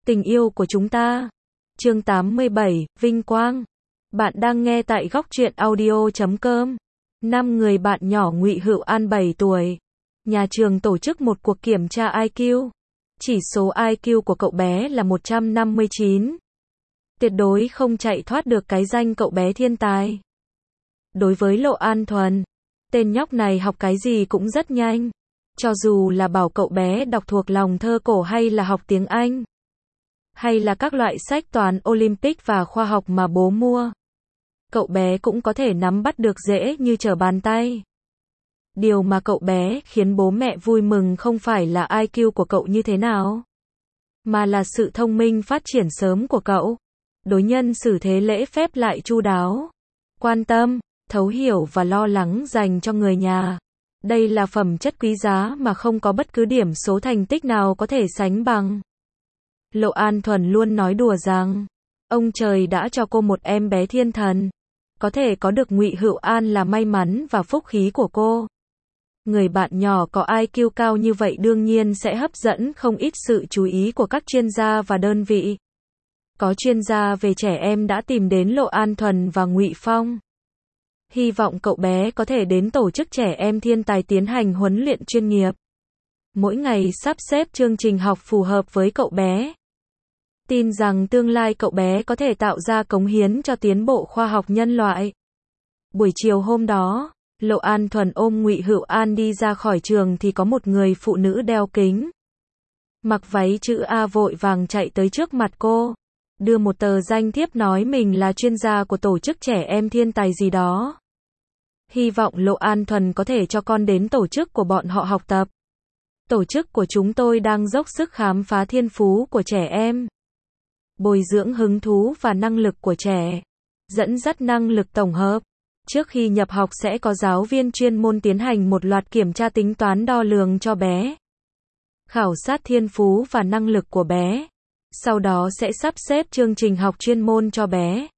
Tình yêu của chúng ta. Chương 87, Vinh Quang. Bạn đang nghe tại góc truyện audio.com. 5 người bạn nhỏ Ngụy Hựu An 7 tuổi. Nhà trường tổ chức một cuộc kiểm tra IQ. Chỉ số IQ của cậu bé là 159. Tuyệt đối không chạy thoát được cái danh cậu bé thiên tài. Đối với Lộ An Thuần, tên nhóc này học cái gì cũng rất nhanh. Cho dù là bảo cậu bé đọc thuộc lòng thơ cổ hay là học tiếng Anh, hay là các loại sách toán Olympic và khoa học mà bố mua, cậu bé cũng có thể nắm bắt được dễ như trở bàn tay. Điều mà cậu bé khiến bố mẹ vui mừng không phải là IQ của cậu như thế nào, mà là sự thông minh phát triển sớm của cậu. Đối nhân xử thế lễ phép lại chu đáo, quan tâm, thấu hiểu và lo lắng dành cho người nhà. Đây là phẩm chất quý giá mà không có bất cứ điểm số thành tích nào có thể sánh bằng. Lộ An Thuần luôn nói đùa rằng, ông trời đã cho cô một em bé thiên thần. Có thể có được Ngụy Hựu An là may mắn và phúc khí của cô. Người bạn nhỏ có IQ cao như vậy đương nhiên sẽ hấp dẫn không ít sự chú ý của các chuyên gia và đơn vị. Có chuyên gia về trẻ em đã tìm đến Lộ An Thuần và Ngụy Phong. Hy vọng cậu bé có thể đến tổ chức trẻ em thiên tài tiến hành huấn luyện chuyên nghiệp. Mỗi ngày sắp xếp chương trình học phù hợp với cậu bé. Tin rằng tương lai cậu bé có thể tạo ra cống hiến cho tiến bộ khoa học nhân loại. Buổi chiều hôm đó, Lộ An Thuần ôm Ngụy Hựu An đi ra khỏi trường thì có một người phụ nữ đeo kính, mặc váy chữ A vội vàng chạy tới trước mặt cô, đưa một tờ danh thiếp nói mình là chuyên gia của tổ chức trẻ em thiên tài gì đó. Hy vọng Lộ An Thuần có thể cho con đến tổ chức của bọn họ học tập. Tổ chức của chúng tôi đang dốc sức khám phá thiên phú của trẻ em, bồi dưỡng hứng thú và năng lực của trẻ, dẫn dắt năng lực tổng hợp. Trước khi nhập học sẽ có giáo viên chuyên môn tiến hành một loạt kiểm tra tính toán đo lường cho bé, khảo sát thiên phú và năng lực của bé. Sau đó sẽ sắp xếp chương trình học chuyên môn cho bé.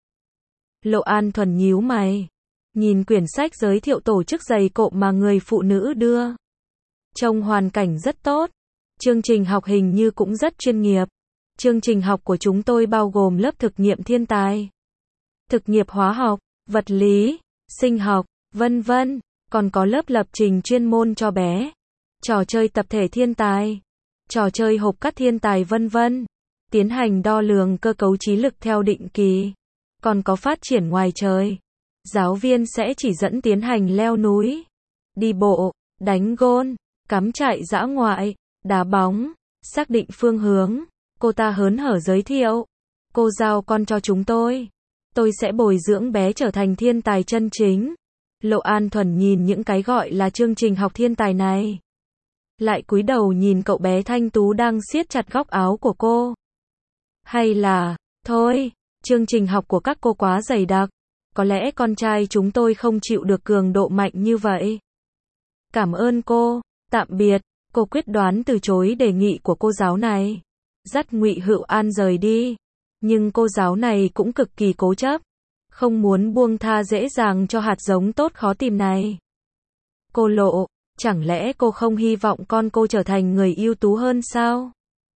Lộ An Thuần nhíu mày, nhìn quyển sách giới thiệu tổ chức dày cộm mà người phụ nữ đưa. Trông hoàn cảnh rất tốt. Chương trình học hình như cũng rất chuyên nghiệp. Chương trình học của chúng tôi bao gồm lớp thực nghiệm thiên tài, thực nghiệp hóa học, vật lý, sinh học, vân vân. Còn có lớp lập trình chuyên môn cho bé, trò chơi tập thể thiên tài, trò chơi hộp cắt thiên tài vân vân. Tiến hành đo lường cơ cấu trí lực theo định kỳ. Còn có phát triển ngoài trời. Giáo viên sẽ chỉ dẫn tiến hành leo núi, đi bộ, đánh gôn, cắm trại dã ngoại, đá bóng, xác định phương hướng. Cô ta hớn hở giới thiệu, cô giao con cho chúng tôi sẽ bồi dưỡng bé trở thành thiên tài chân chính. Lộ An Thuần nhìn những cái gọi là chương trình học thiên tài này, lại cúi đầu nhìn cậu bé thanh tú đang siết chặt góc áo của cô. Hay là, thôi, chương trình học của các cô quá dày đặc, có lẽ con trai chúng tôi không chịu được cường độ mạnh như vậy. Cảm ơn cô, tạm biệt. Cô quyết đoán từ chối đề nghị của cô giáo này, dắt Ngụy Hựu An rời đi. Nhưng cô giáo này cũng cực kỳ cố chấp, không muốn buông tha dễ dàng cho hạt giống tốt khó tìm này. Cô Lộ, chẳng lẽ cô không hy vọng con cô trở thành người ưu tú hơn sao?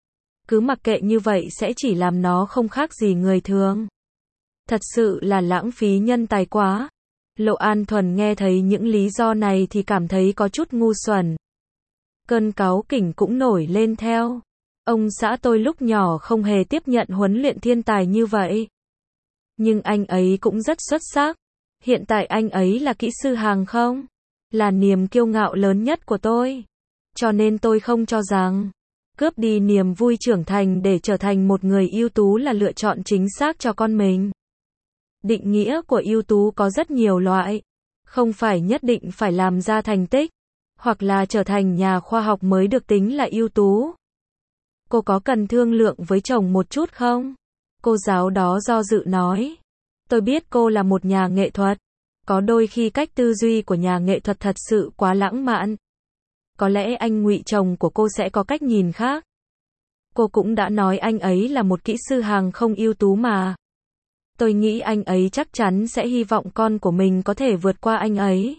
Cứ mặc kệ như vậy sẽ chỉ làm nó không khác gì người thường. Thật sự là lãng phí nhân tài quá. Lộ An Thuần nghe thấy những lý do này thì cảm thấy có chút ngu xuẩn. Cơn cáu kỉnh cũng nổi lên theo. Ông xã tôi lúc nhỏ không hề tiếp nhận huấn luyện thiên tài như vậy. Nhưng anh ấy cũng rất xuất sắc. Hiện tại anh ấy là kỹ sư hàng không, là niềm kiêu ngạo lớn nhất của tôi. Cho nên tôi không cho rằng cướp đi niềm vui trưởng thành để trở thành một người ưu tú là lựa chọn chính xác cho con mình. Định nghĩa của ưu tú có rất nhiều loại. Không phải nhất định phải làm ra thành tích, hoặc là trở thành nhà khoa học mới được tính là ưu tú. Cô có cần thương lượng với chồng một chút không? Cô giáo đó do dự nói. Tôi biết cô là một nhà nghệ thuật. Có đôi khi cách tư duy của nhà nghệ thuật thật sự quá lãng mạn. Có lẽ anh Ngụy chồng của cô sẽ có cách nhìn khác. Cô cũng đã nói anh ấy là một kỹ sư hàng không ưu tú mà. Tôi nghĩ anh ấy chắc chắn sẽ hy vọng con của mình có thể vượt qua anh ấy,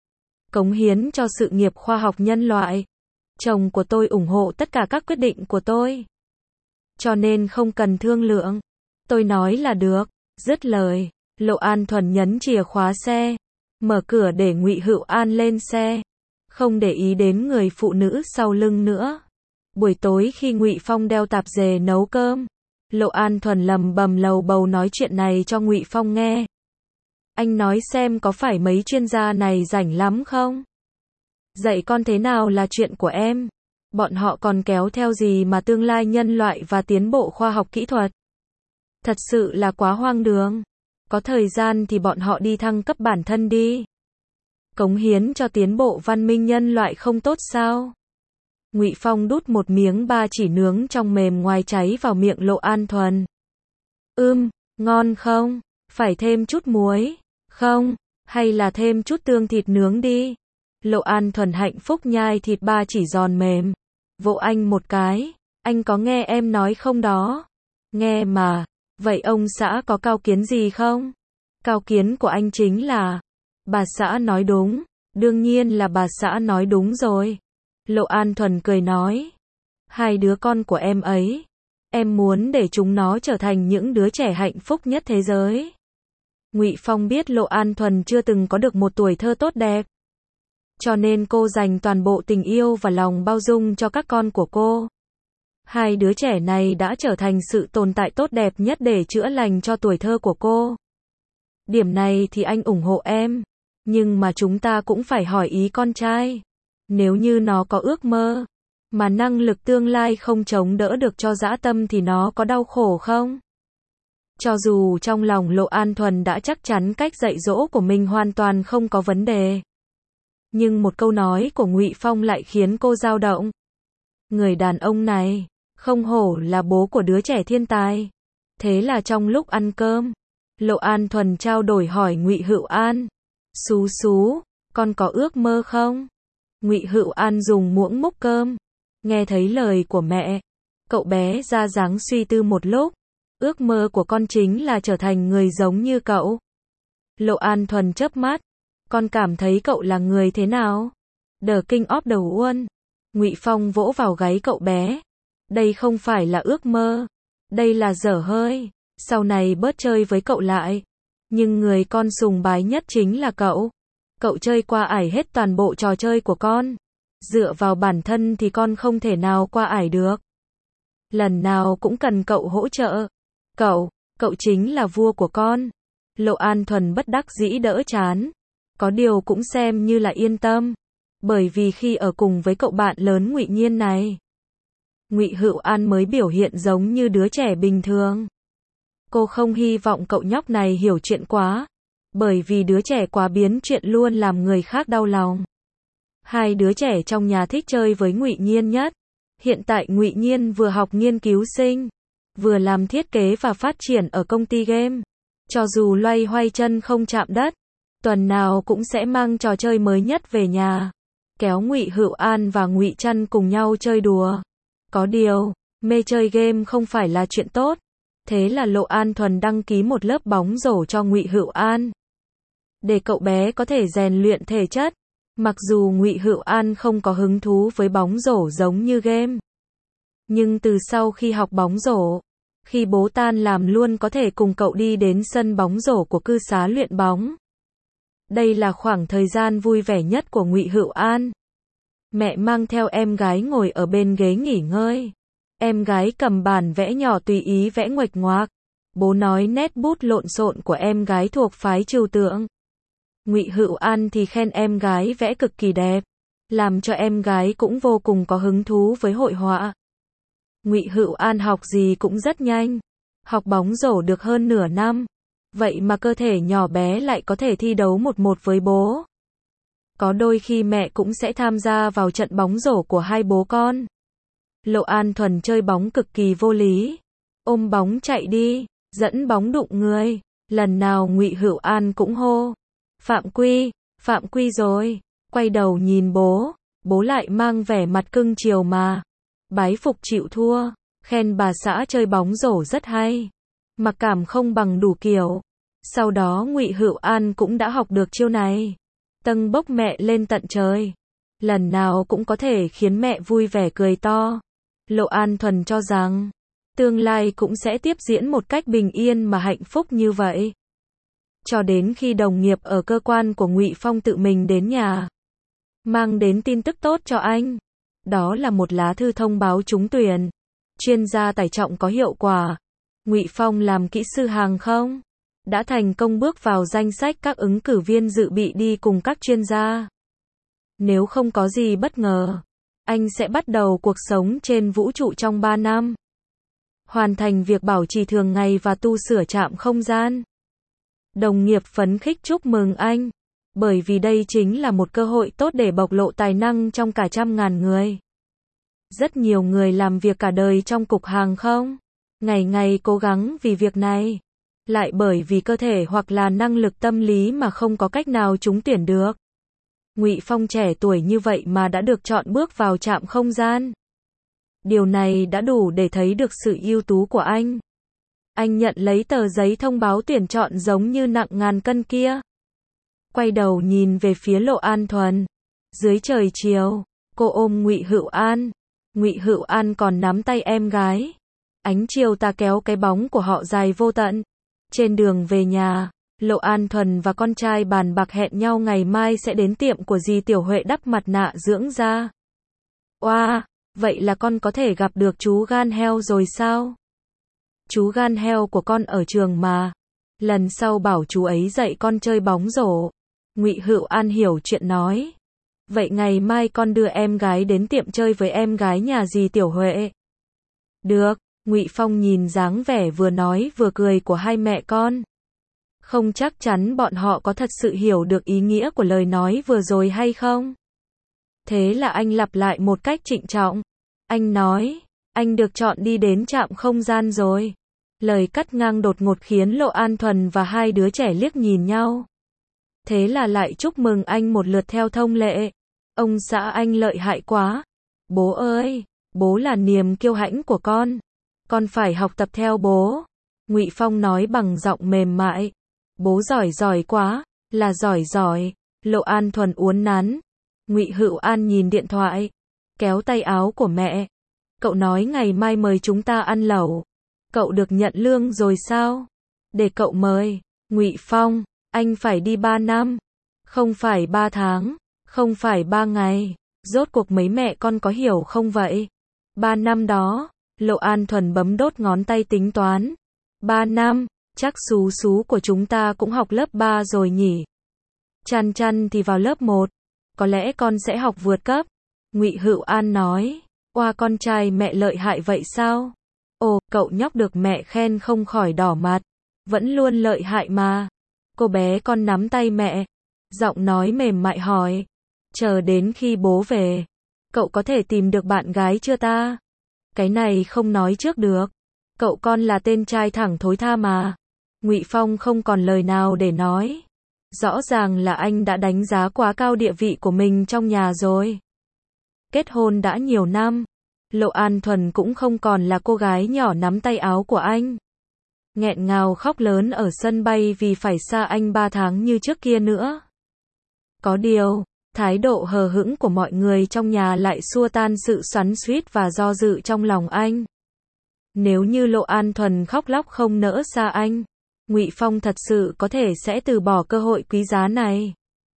cống hiến cho sự nghiệp khoa học nhân loại. Chồng của tôi ủng hộ tất cả các quyết định của tôi. cho nên không cần thương lượng. Tôi nói là được. Dứt lời, Lộ An Thuần nhấn chìa khóa xe, mở cửa để Ngụy Hựu An lên xe, không để ý đến người phụ nữ sau lưng nữa. Buổi tối khi Ngụy Phong đeo tạp dề nấu cơm, Lộ An Thuần lầm bầm lầu bầu nói chuyện này cho Ngụy Phong nghe. Anh nói xem có phải mấy chuyên gia này rảnh lắm không? Dạy con thế nào là chuyện của em. Bọn họ còn kéo theo gì mà tương lai nhân loại và tiến bộ khoa học kỹ thuật. Thật sự là quá hoang đường. Có thời gian thì bọn họ đi thăng cấp bản thân đi. Cống hiến cho tiến bộ văn minh nhân loại không tốt sao? Ngụy Phong đút một miếng ba chỉ nướng trong mềm ngoài cháy vào miệng Lộ An Thuần. Ngon không? Phải thêm chút muối, không? Hay là thêm chút tương thịt nướng đi. Lộ An Thuần hạnh phúc nhai thịt ba chỉ giòn mềm. Vỗ anh một cái. Anh có nghe em nói không đó? Nghe mà. Vậy ông xã có cao kiến gì không? Cao kiến của anh chính là... Bà xã nói đúng. Đương nhiên là bà xã nói đúng rồi. Lộ An Thuần cười nói. Hai đứa con của em ấy. Em muốn để chúng nó trở thành những đứa trẻ hạnh phúc nhất thế giới. Ngụy Phong biết Lộ An Thuần chưa từng có được một tuổi thơ tốt đẹp. Cho nên cô dành toàn bộ tình yêu và lòng bao dung cho các con của cô. Hai đứa trẻ này đã trở thành sự tồn tại tốt đẹp nhất để chữa lành cho tuổi thơ của cô. Điểm này thì anh ủng hộ em. Nhưng mà chúng ta cũng phải hỏi ý con trai. Nếu như nó có ước mơ, mà năng lực tương lai không chống đỡ được cho dã tâm thì nó có đau khổ không? Cho dù trong lòng Lộ An Thuần đã chắc chắn cách dạy dỗ của mình hoàn toàn không có vấn đề. Nhưng một câu nói của Ngụy Phong lại khiến cô dao động. Người đàn ông này, không hổ là bố của đứa trẻ thiên tài. Thế là trong lúc ăn cơm, Lộ An Thuần trao đổi hỏi Ngụy Hựu An. Xú, con có ước mơ không? Ngụy Hựu An dùng muỗng múc cơm. Nghe thấy lời của mẹ, cậu bé ra dáng suy tư một lúc. Ước mơ của con chính là trở thành người giống như cậu. Lộ An Thuần chớp mắt. Con cảm thấy cậu là người thế nào? The King of the World. Ngụy Phong vỗ vào gáy cậu bé. Đây không phải là ước mơ. Đây là dở hơi. Sau này bớt chơi với cậu lại. Nhưng người con sùng bái nhất chính là cậu. Cậu chơi qua ải hết toàn bộ trò chơi của con. Dựa vào bản thân thì con không thể nào qua ải được. Lần nào cũng cần cậu hỗ trợ. Cậu chính là vua của con. Lộ An Thuần bất đắc dĩ đỡ chán. Có điều cũng xem như là yên tâm. Bởi vì khi ở cùng với cậu bạn lớn Ngụy Nhiên này, Ngụy Hựu An mới biểu hiện giống như đứa trẻ bình thường. Cô không hy vọng cậu nhóc này hiểu chuyện quá. Bởi vì đứa trẻ quá biến chuyện luôn làm người khác đau lòng. Hai đứa trẻ trong nhà thích chơi với Ngụy Nhiên nhất. Hiện tại Ngụy Nhiên vừa học nghiên cứu sinh, vừa làm thiết kế và phát triển ở công ty game. Cho dù loay hoay chân không chạm đất, tuần nào cũng sẽ mang trò chơi mới nhất về nhà, kéo Ngụy Hựu An và Ngụy Trăn cùng nhau chơi đùa. Có điều, mê chơi game không phải là chuyện tốt. Thế là Lộ An Thuần đăng ký một lớp bóng rổ cho Ngụy Hựu An, để cậu bé có thể rèn luyện thể chất. Mặc dù Ngụy Hựu An không có hứng thú với bóng rổ giống như game, nhưng từ sau khi học bóng rổ, khi bố tan làm luôn có thể cùng cậu đi đến sân bóng rổ của cư xá luyện bóng. Đây là khoảng thời gian vui vẻ nhất của Ngụy Hựu An. Mẹ mang theo em gái ngồi ở bên ghế nghỉ ngơi. Em gái cầm bản vẽ nhỏ tùy ý vẽ nguệch ngoạc. Bố nói nét bút lộn xộn của em gái thuộc phái trừu tượng. Ngụy Hựu An thì khen em gái vẽ cực kỳ đẹp, làm cho em gái cũng vô cùng có hứng thú với hội họa. Ngụy Hựu An học gì cũng rất nhanh, học bóng rổ được hơn nửa năm, vậy mà cơ thể nhỏ bé lại có thể thi đấu 1-1 với bố. Có đôi khi mẹ cũng sẽ tham gia vào trận bóng rổ của hai bố con. Lộ An Thuần chơi bóng cực kỳ vô lý, ôm bóng chạy đi, dẫn bóng đụng người, lần nào Ngụy Hựu An cũng hô: Phạm Quy rồi. Quay đầu nhìn bố lại mang vẻ mặt cưng chiều mà bái phục chịu thua, khen bà xã chơi bóng rổ rất hay, mặc cảm không bằng đủ kiểu. Sau đó Ngụy Hựu An cũng đã học được chiêu này, tâng bốc mẹ lên tận trời, lần nào cũng có thể khiến mẹ vui vẻ cười to. Lộ An Thuần cho rằng, tương lai cũng sẽ tiếp diễn một cách bình yên mà hạnh phúc như vậy. Cho đến khi đồng nghiệp ở cơ quan của Ngụy Phong tự mình đến nhà, mang đến tin tức tốt cho anh. Đó là một lá thư thông báo trúng tuyển chuyên gia tải trọng có hiệu quả. Ngụy Phong làm kỹ sư hàng không, đã thành công bước vào danh sách các ứng cử viên dự bị đi cùng các chuyên gia. Nếu không có gì bất ngờ, anh sẽ bắt đầu cuộc sống trên vũ trụ trong 3 năm. Hoàn thành việc bảo trì thường ngày và tu sửa trạm không gian. Đồng nghiệp phấn khích chúc mừng anh, bởi vì đây chính là một cơ hội tốt để bộc lộ tài năng trong cả trăm ngàn người. Rất nhiều người làm việc cả đời trong cục hàng không, ngày ngày cố gắng vì việc này, lại bởi vì cơ thể hoặc là năng lực tâm lý mà không có cách nào trúng tuyển được. Ngụy Phong trẻ tuổi như vậy mà đã được chọn bước vào trạm không gian. Điều này đã đủ để thấy được sự ưu tú của anh. Anh nhận lấy tờ giấy thông báo tuyển chọn giống như nặng ngàn cân kia. Quay đầu nhìn về phía Lộ An Thuần. Dưới trời chiều, cô ôm Ngụy Hựu An. Ngụy Hựu An còn nắm tay em gái. Ánh chiều tà kéo cái bóng của họ dài vô tận. Trên đường về nhà, Lộ An Thuần và con trai bàn bạc hẹn nhau ngày mai sẽ đến tiệm của dì Tiểu Huệ đắp mặt nạ dưỡng da. Oa, vậy là con có thể gặp được chú gan heo rồi sao? Chú gan heo của con ở trường mà. Lần sau bảo chú ấy dạy con chơi bóng rổ. Ngụy Hựu An hiểu chuyện nói. Vậy ngày mai con đưa em gái đến tiệm chơi với em gái nhà dì Tiểu Huệ. Được, Ngụy Phong nhìn dáng vẻ vừa nói vừa cười của hai mẹ con. Không chắc chắn bọn họ có thật sự hiểu được ý nghĩa của lời nói vừa rồi hay không. Thế là anh lặp lại một cách trịnh trọng. Anh nói, anh được chọn đi đến trạm không gian rồi. Lời cắt ngang đột ngột khiến Lộ An Thuần và hai đứa trẻ liếc nhìn nhau. Thế là lại chúc mừng anh một lượt theo thông lệ. Ông xã anh lợi hại quá. Bố ơi, bố là niềm kiêu hãnh của con. Con phải học tập theo bố. Ngụy Phong nói bằng giọng mềm mại. Bố giỏi quá, là giỏi. Lộ An Thuần uốn nắn. Ngụy Hựu An nhìn điện thoại, kéo tay áo của mẹ. Cậu nói ngày mai mời chúng ta ăn lẩu. Cậu được nhận lương rồi sao? Để cậu mời. Ngụy Phong, anh phải đi 3 năm. Không phải 3 tháng, không phải 3 ngày. Rốt cuộc mấy mẹ con có hiểu không vậy? 3 năm đó, Lộ An Thuần bấm đốt ngón tay tính toán. 3 năm, chắc Sú của chúng ta cũng học lớp 3 rồi nhỉ? Chăn thì vào lớp 1. Có lẽ con sẽ học vượt cấp. Ngụy Hựu An nói. Oa, con trai mẹ lợi hại vậy sao? Ồ, cậu nhóc được mẹ khen không khỏi đỏ mặt. Vẫn luôn lợi hại mà. Cô bé con nắm tay mẹ. Giọng nói mềm mại hỏi. Chờ đến khi bố về, cậu có thể tìm được bạn gái chưa ta? Cái này không nói trước được. Cậu con là tên trai thẳng thối tha mà. Ngụy Phong không còn lời nào để nói. Rõ ràng là anh đã đánh giá quá cao địa vị của mình trong nhà rồi. Kết hôn đã nhiều năm, Lộ An Thuần cũng không còn là cô gái nhỏ nắm tay áo của anh. Nghẹn ngào khóc lớn ở sân bay vì phải xa anh 3 tháng như trước kia nữa. Có điều, thái độ hờ hững của mọi người trong nhà lại xua tan sự xoắn xuýt và do dự trong lòng anh. Nếu như Lộ An Thuần khóc lóc không nỡ xa anh, Ngụy Phong thật sự có thể sẽ từ bỏ cơ hội quý giá này.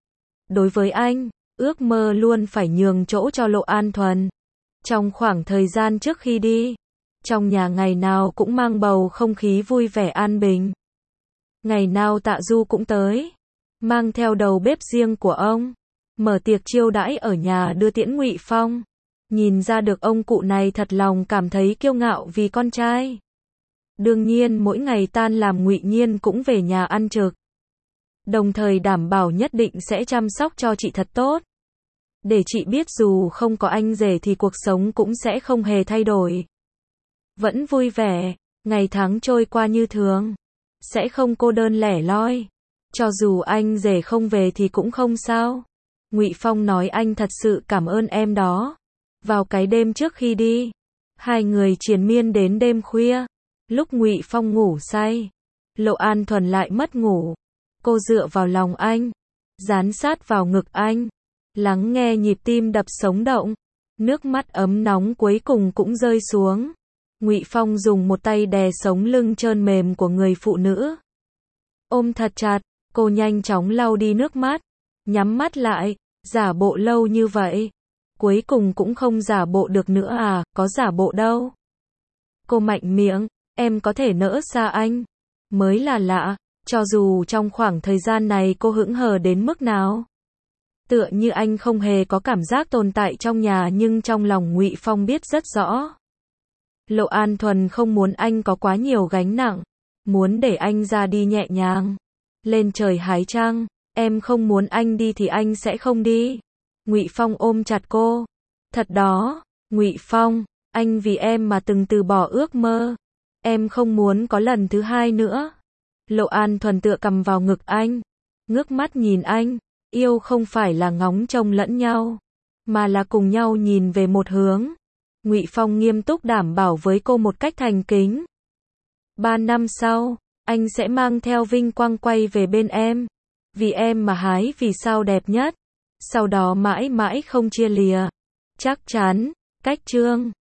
Đối với anh, ước mơ luôn phải nhường chỗ cho Lộ An Thuần. Trong khoảng thời gian trước khi đi, trong nhà ngày nào cũng mang bầu không khí vui vẻ an bình. Ngày nào Tạ Du cũng tới, mang theo đầu bếp riêng của ông, mở tiệc chiêu đãi ở nhà đưa tiễn Ngụy Phong. Nhìn ra được ông cụ này thật lòng cảm thấy kiêu ngạo vì con trai. Đương nhiên mỗi ngày tan làm Ngụy Nhiên cũng về nhà ăn trực. Đồng thời đảm bảo nhất định sẽ chăm sóc cho chị thật tốt. Để chị biết dù không có anh rể thì cuộc sống cũng sẽ không hề thay đổi. Vẫn vui vẻ, ngày tháng trôi qua như thường. Sẽ không cô đơn lẻ loi. Cho dù anh rể không về thì cũng không sao. Ngụy Phong nói anh thật sự cảm ơn em đó. Vào cái đêm trước khi đi, hai người triền miên đến đêm khuya. Lúc Ngụy Phong ngủ say, Lộ An Thuần lại mất ngủ. Cô dựa vào lòng anh, dán sát vào ngực anh, lắng nghe nhịp tim đập sống động. Nước mắt ấm nóng cuối cùng cũng rơi xuống. Ngụy Phong dùng một tay đè sống lưng trơn mềm của người phụ nữ. Ôm thật chặt, cô nhanh chóng lau đi nước mắt, nhắm mắt lại, giả bộ lâu như vậy. Cuối cùng cũng không giả bộ được nữa à, có giả bộ đâu. Cô mạnh miệng, em có thể nỡ xa anh. Mới là lạ, cho dù trong khoảng thời gian này cô hững hờ đến mức nào. Tựa như anh không hề có cảm giác tồn tại trong nhà nhưng trong lòng Ngụy Phong biết rất rõ. Lộ An Thuần không muốn anh có quá nhiều gánh nặng, muốn để anh ra đi nhẹ nhàng. Lên trời hái trăng, em không muốn anh đi thì anh sẽ không đi. Ngụy Phong ôm chặt cô. Thật đó, Ngụy Phong, anh vì em mà từng từ bỏ ước mơ. Em không muốn có lần thứ hai nữa. Lộ An Thuần tựa cầm vào ngực anh, ngước mắt nhìn anh. Yêu không phải là ngóng trông lẫn nhau, mà là cùng nhau nhìn về một hướng. Ngụy Phong nghiêm túc đảm bảo với cô một cách thành kính. 3 năm sau, anh sẽ mang theo vinh quang quay về bên em. Vì em mà hái vì sao đẹp nhất. Sau đó mãi mãi không chia lìa. Chắc chắn. Cách chương